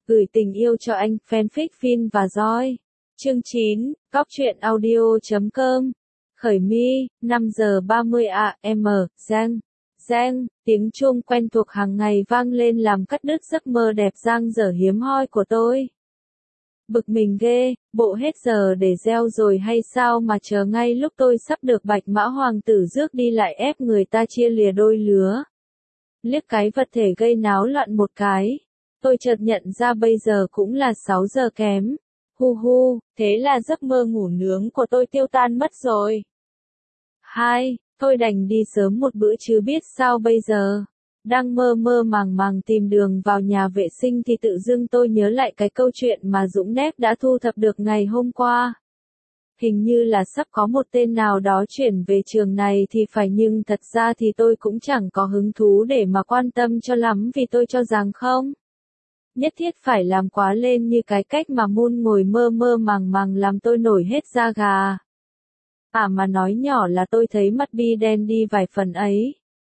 Gửi tình yêu cho anh, fanfic Vin và Joy. Chương 9, Cóc truyện audio.com. Khởi mi, 5 giờ 30 AM, Giang, tiếng chuông quen thuộc hàng ngày vang lên làm cắt đứt giấc mơ đẹp dang dở hiếm hoi của tôi. Bực mình ghê, bộ hết giờ để gieo rồi hay sao mà chờ ngay lúc tôi sắp được Bạch Mã Hoàng tử rước đi lại ép người ta chia lìa đôi lứa. Liếc cái vật thể gây náo loạn một cái. Tôi chợt nhận ra bây giờ cũng là 6 giờ kém. Thế là giấc mơ ngủ nướng của tôi tiêu tan mất rồi. Tôi đành đi sớm một bữa chứ biết sao bây giờ. Đang mơ mơ màng tìm đường vào nhà vệ sinh thì tự dưng tôi nhớ lại cái câu chuyện mà Dũng Nép đã thu thập được ngày hôm qua. Hình như là sắp có một tên nào đó chuyển về trường này thì phải, nhưng thật ra thì tôi cũng chẳng có hứng thú để mà quan tâm cho lắm vì tôi cho rằng không nhất thiết phải làm quá lên như cái cách mà Moon ngồi mơ mơ màng làm tôi nổi hết da gà. Mà nói nhỏ là tôi thấy mắt Bi đen đi vài phần ấy.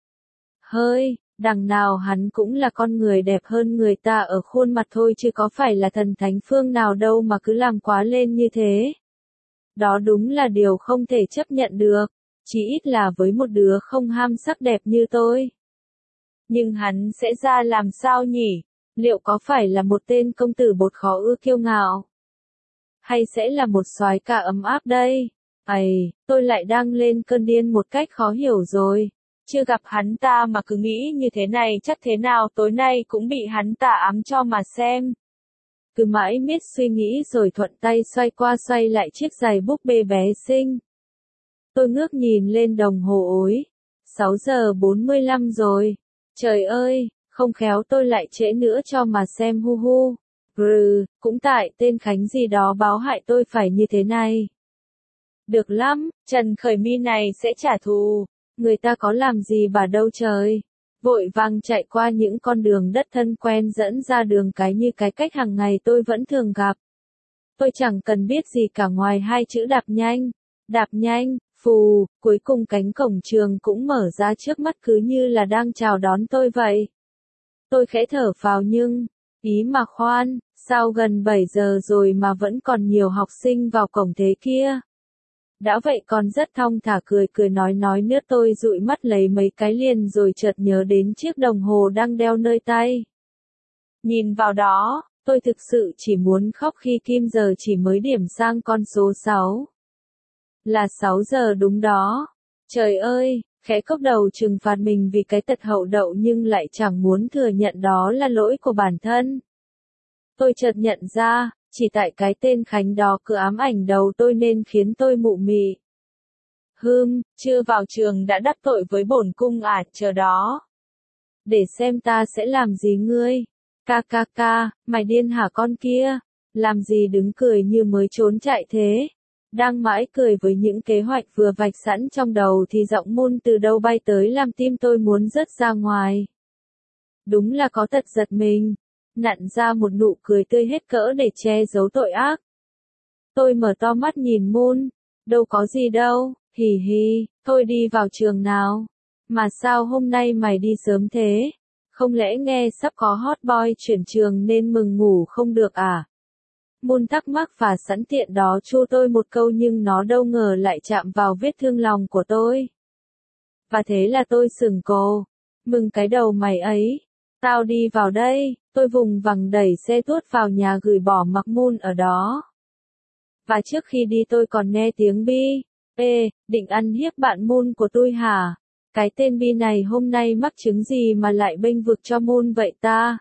Đằng nào hắn cũng là con người đẹp hơn người ta ở khuôn mặt thôi chứ có phải là thần thánh phương nào đâu mà cứ làm quá lên như thế. Đó đúng là điều không thể chấp nhận được, chỉ ít là với một đứa không ham sắc đẹp như tôi. Nhưng hắn sẽ ra làm sao nhỉ? Liệu có phải là một tên công tử bột khó ưa kiêu ngạo? Hay sẽ là một soái ca ấm áp đây? Tôi lại đang lên cơn điên một cách khó hiểu rồi. Chưa gặp hắn ta mà cứ nghĩ như thế này chắc thế nào tối nay cũng bị hắn ta ám cho mà xem. Cứ mãi miết suy nghĩ rồi thuận tay xoay qua xoay lại chiếc giày búp bê bé xinh. Tôi ngước nhìn lên đồng hồ ối. 6 giờ 45 rồi. Trời ơi, không khéo tôi lại trễ nữa cho mà xem cũng tại tên Khánh gì đó báo hại tôi phải như thế này. Được lắm, Trần Khởi Mi này sẽ trả thù. Người ta có làm gì bà đâu trời. Vội vàng chạy qua những con đường đất thân quen dẫn ra đường cái như cái cách hàng ngày tôi vẫn thường gặp. Tôi chẳng cần biết gì cả ngoài hai chữ đạp nhanh. Đạp nhanh, cuối cùng cánh cổng trường cũng mở ra trước mắt cứ như là đang chào đón tôi vậy. Tôi khẽ thở phào nhưng, ý mà khoan, sao gần 7 giờ rồi mà vẫn còn nhiều học sinh vào cổng thế kia. Đã vậy còn rất thong thả cười nói nữa tôi dụi mắt lấy mấy cái liền rồi chợt nhớ đến chiếc đồng hồ đang đeo nơi tay. Nhìn vào đó, tôi thực sự chỉ muốn khóc khi kim giờ chỉ mới điểm sang con số 6. Là 6 giờ đúng đó. Trời ơi, khẽ cốc đầu trừng phạt mình vì cái tật hậu đậu nhưng lại chẳng muốn thừa nhận đó là lỗi của bản thân. Tôi chợt nhận ra, chỉ tại cái tên Khánh đó cứ ám ảnh đầu tôi nên khiến tôi mụ mị. Chưa vào trường đã đắc tội với bổn cung chờ đó. Để xem ta sẽ làm gì ngươi. Mày điên hả con kia? Làm gì đứng cười như mới trốn chạy thế? Đang mãi cười với những kế hoạch vừa vạch sẵn trong đầu thì giọng Moon từ đâu bay tới làm tim tôi muốn rớt ra ngoài. Đúng là có tật giật mình. Nặn ra một nụ cười tươi hết cỡ để che giấu tội ác. Tôi mở to mắt nhìn Moon. Đâu có gì đâu, thôi đi vào trường nào. Mà sao hôm nay mày đi sớm thế? Không lẽ nghe sắp có hot boy chuyển trường nên mừng ngủ không được à? Moon thắc mắc và sẵn tiện đó chu tôi một câu nhưng nó đâu ngờ lại chạm vào vết thương lòng của tôi. Và thế là tôi sửng cô. Mừng cái đầu mày ấy. Tao đi vào đây, tôi vùng vằng đẩy xe tuốt vào nhà gửi bỏ mặc Moon ở đó. Và trước khi đi tôi còn nghe tiếng Bi. Định ăn hiếp bạn Moon của tôi hả? Cái tên Bi này hôm nay mắc chứng gì mà lại bênh vực cho Moon vậy ta?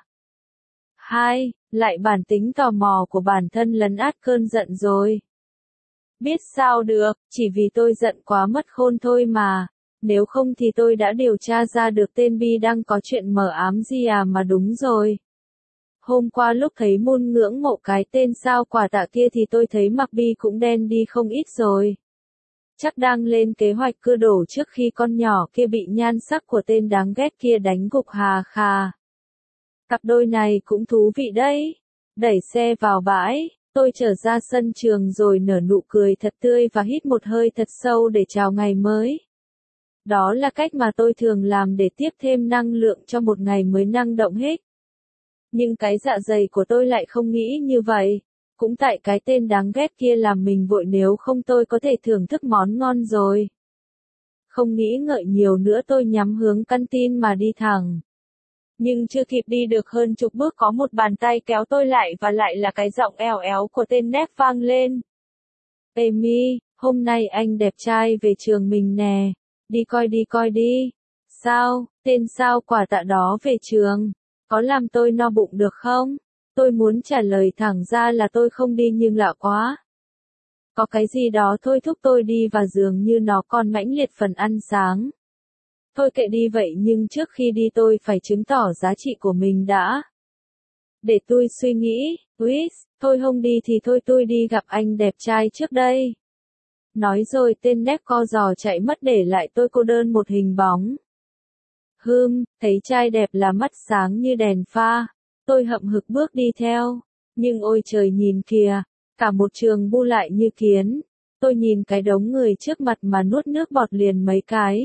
Lại bản tính tò mò của bản thân lấn át cơn giận rồi. Biết sao được, chỉ vì tôi giận quá mất khôn thôi mà. Nếu không thì tôi đã điều tra ra được tên Bi đang có chuyện mờ ám gì mà đúng rồi. Hôm qua lúc thấy Moon ngưỡng mộ cái tên sao quả tạ kia thì tôi thấy mặt Bi cũng đen đi không ít rồi. Chắc đang lên kế hoạch cưa đổ trước khi con nhỏ kia bị nhan sắc của tên đáng ghét kia đánh gục hà khà. Cặp đôi này cũng thú vị đấy. Đẩy xe vào bãi, tôi trở ra sân trường rồi nở nụ cười thật tươi và hít một hơi thật sâu để chào ngày mới. Đó là cách mà tôi thường làm để tiếp thêm năng lượng cho một ngày mới năng động hết. Nhưng cái dạ dày của tôi lại không nghĩ như vậy. Cũng tại cái tên đáng ghét kia làm mình vội, nếu không tôi có thể thưởng thức món ngon rồi. Không nghĩ ngợi nhiều nữa, tôi nhắm hướng căn tin mà đi thẳng. Nhưng chưa kịp đi được hơn chục bước có một bàn tay kéo tôi lại, và lại là cái giọng eo éo của tên Nép vang lên. Amy, hôm nay anh đẹp trai về trường mình nè. Đi coi đi. Sao, tên sao quả tạ đó về trường? Có làm tôi no bụng được không? Tôi muốn trả lời thẳng ra là tôi không đi, nhưng lạ quá. Có cái gì đó thôi thúc tôi đi, và dường như nó còn mãnh liệt phần ăn sáng. Thôi kệ đi vậy, nhưng trước khi đi tôi phải chứng tỏ giá trị của mình đã. Để tôi suy nghĩ, thôi không đi thì thôi, tôi đi gặp anh đẹp trai trước đây. Nói rồi tên Nép co giò chạy mất, để lại tôi cô đơn một hình bóng. Thấy trai đẹp là mắt sáng như đèn pha. Tôi hậm hực bước đi theo. Nhưng ôi trời, nhìn kìa, cả một trường bu lại như kiến. Tôi nhìn cái đống người trước mặt mà nuốt nước bọt liền mấy cái.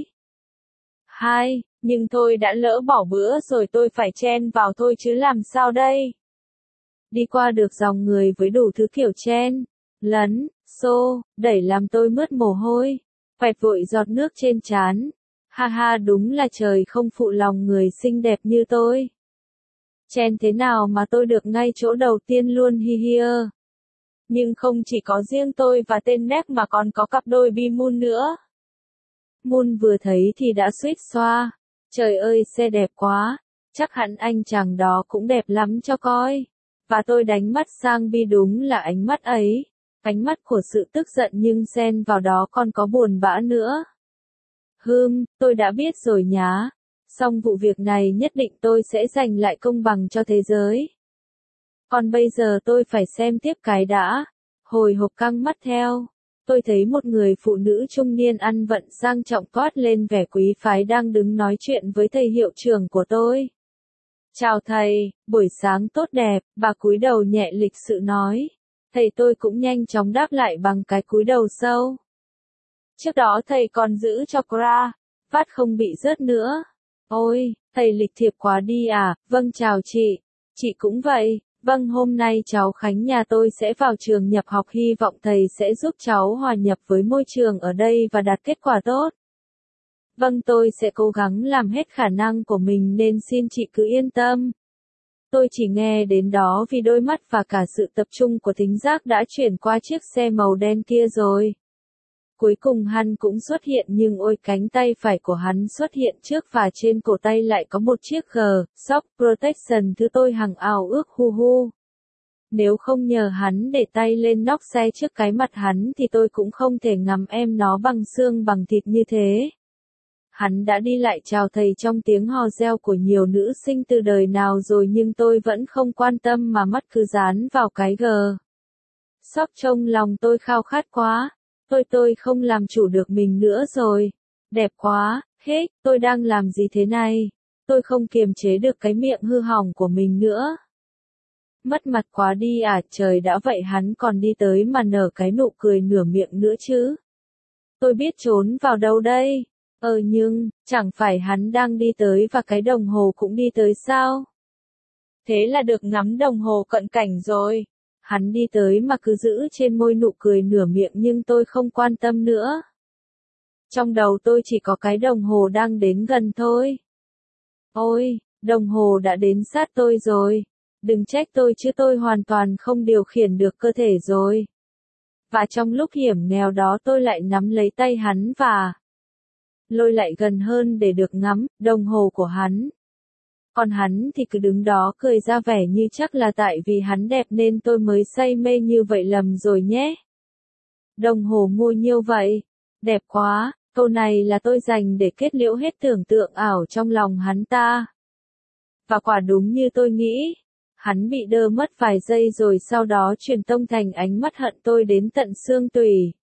Nhưng tôi đã lỡ bỏ bữa rồi, tôi phải chen vào thôi chứ làm sao đây. Đi qua được dòng người với đủ thứ kiểu chen, lấn, xô, đẩy làm tôi mướt mồ hôi, quẹt vội giọt nước trên trán. Ha, đúng là trời không phụ lòng người xinh đẹp như tôi. Chen thế nào mà tôi được ngay chỗ đầu tiên luôn, hi. Nhưng không chỉ có riêng tôi và tên Nép mà còn có cặp đôi Bi Moon nữa. Moon vừa thấy thì đã suýt xoa. Trời ơi, xe đẹp quá. Chắc hẳn anh chàng đó cũng đẹp lắm cho coi. Và tôi đánh mắt sang Bi, đúng là ánh mắt ấy. Ánh mắt của sự tức giận, nhưng xen vào đó còn có buồn bã nữa. Tôi đã biết rồi nhá. Xong vụ việc này nhất định tôi sẽ giành lại công bằng cho thế giới. Còn bây giờ tôi phải xem tiếp cái đã. Hồi hộp căng mắt theo. Tôi thấy một người phụ nữ trung niên ăn vận sang trọng toát lên vẻ quý phái đang đứng nói chuyện với thầy hiệu trưởng của tôi. Chào thầy, buổi sáng tốt đẹp, bà cúi đầu nhẹ lịch sự nói. Thầy tôi cũng nhanh chóng đáp lại bằng cái cúi đầu sâu. Trước đó thầy còn giữ cho Cra, phát không bị rớt nữa. Ôi, thầy lịch thiệp quá đi à, vâng chào chị. Chị cũng vậy. Vâng, hôm nay cháu Khánh nhà tôi sẽ vào trường nhập học, hy vọng thầy sẽ giúp cháu hòa nhập với môi trường ở đây và đạt kết quả tốt. Vâng, tôi sẽ cố gắng làm hết khả năng của mình, nên xin chị cứ yên tâm. Tôi chỉ nghe đến đó vì đôi mắt và cả sự tập trung của thính giác đã chuyển qua chiếc xe màu đen kia rồi. Cuối cùng hắn cũng xuất hiện, nhưng ôi, cánh tay phải của hắn xuất hiện trước và trên cổ tay lại có một chiếc Shock Protection thứ tôi hằng ao ước hu. Nếu không nhờ hắn để tay lên nóc xe trước cái mặt hắn thì tôi cũng không thể ngắm em nó bằng xương bằng thịt như thế. Hắn đã đi lại chào thầy trong tiếng hò reo của nhiều nữ sinh từ đời nào rồi, nhưng tôi vẫn không quan tâm mà mắt cứ dán vào cái Shock. Trong lòng tôi khao khát quá. Tôi không làm chủ được mình nữa rồi. Đẹp quá, tôi đang làm gì thế này? Tôi không kiềm chế được cái miệng hư hỏng của mình nữa. Mất mặt quá đi à, trời đã vậy hắn còn đi tới mà nở cái nụ cười nửa miệng nữa chứ. Tôi biết trốn vào đâu đây? Nhưng, chẳng phải hắn đang đi tới và cái đồng hồ cũng đi tới sao? Thế là được ngắm đồng hồ cận cảnh rồi. Hắn đi tới mà cứ giữ trên môi nụ cười nửa miệng, nhưng tôi không quan tâm nữa. Trong đầu tôi chỉ có cái đồng hồ đang đến gần thôi. Ôi, đồng hồ đã đến sát tôi rồi. Đừng trách tôi chứ tôi hoàn toàn không điều khiển được cơ thể rồi. Và trong lúc hiểm nghèo đó tôi lại nắm lấy tay hắn và lôi lại gần hơn để được ngắm đồng hồ của hắn. Còn hắn thì cứ đứng đó cười ra vẻ như chắc là tại vì hắn đẹp nên tôi mới say mê như vậy, lầm rồi nhé. Đồng hồ mua nhiêu vậy? Đẹp quá, câu này là tôi dành để kết liễu hết tưởng tượng ảo trong lòng hắn ta. Và quả đúng như tôi nghĩ. Hắn bị đơ mất vài giây rồi sau đó chuyển tông thành ánh mắt hận tôi đến tận xương tủy.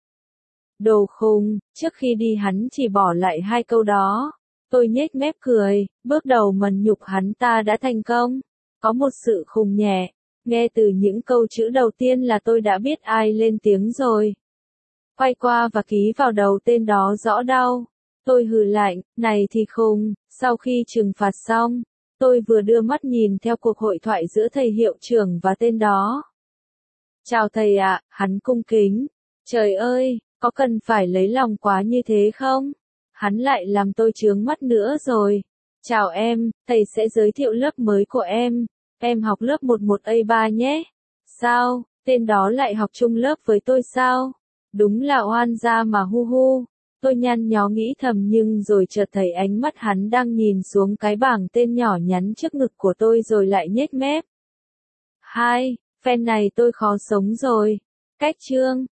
Đồ khùng, trước khi đi hắn chỉ bỏ lại 2 câu đó. Tôi nhếch mép cười, bước đầu mần nhục hắn ta đã thành công. Có một sự khùng nhẹ. Nghe từ những câu chữ đầu tiên là tôi đã biết ai lên tiếng rồi. Quay qua và ký vào đầu tên đó rõ đau. Tôi hừ lạnh, này thì khùng, sau khi trừng phạt xong, Tôi vừa đưa mắt nhìn theo cuộc hội thoại giữa thầy hiệu trưởng và tên đó. Chào thầy ạ, hắn cung kính. Trời ơi, có cần phải lấy lòng quá như thế không? Hắn lại làm tôi chướng mắt nữa rồi. Chào em, thầy sẽ giới thiệu lớp mới của em. Em học lớp 11A3 nhé. Sao, tên đó lại học chung lớp với tôi sao? Đúng là oan gia mà hu hu. Tôi nhăn nhó nghĩ thầm nhưng rồi chợt thấy ánh mắt hắn đang nhìn xuống cái bảng tên nhỏ nhắn trước ngực của tôi rồi lại nhếch mép. Hai, phen này tôi khó sống rồi. Cách chương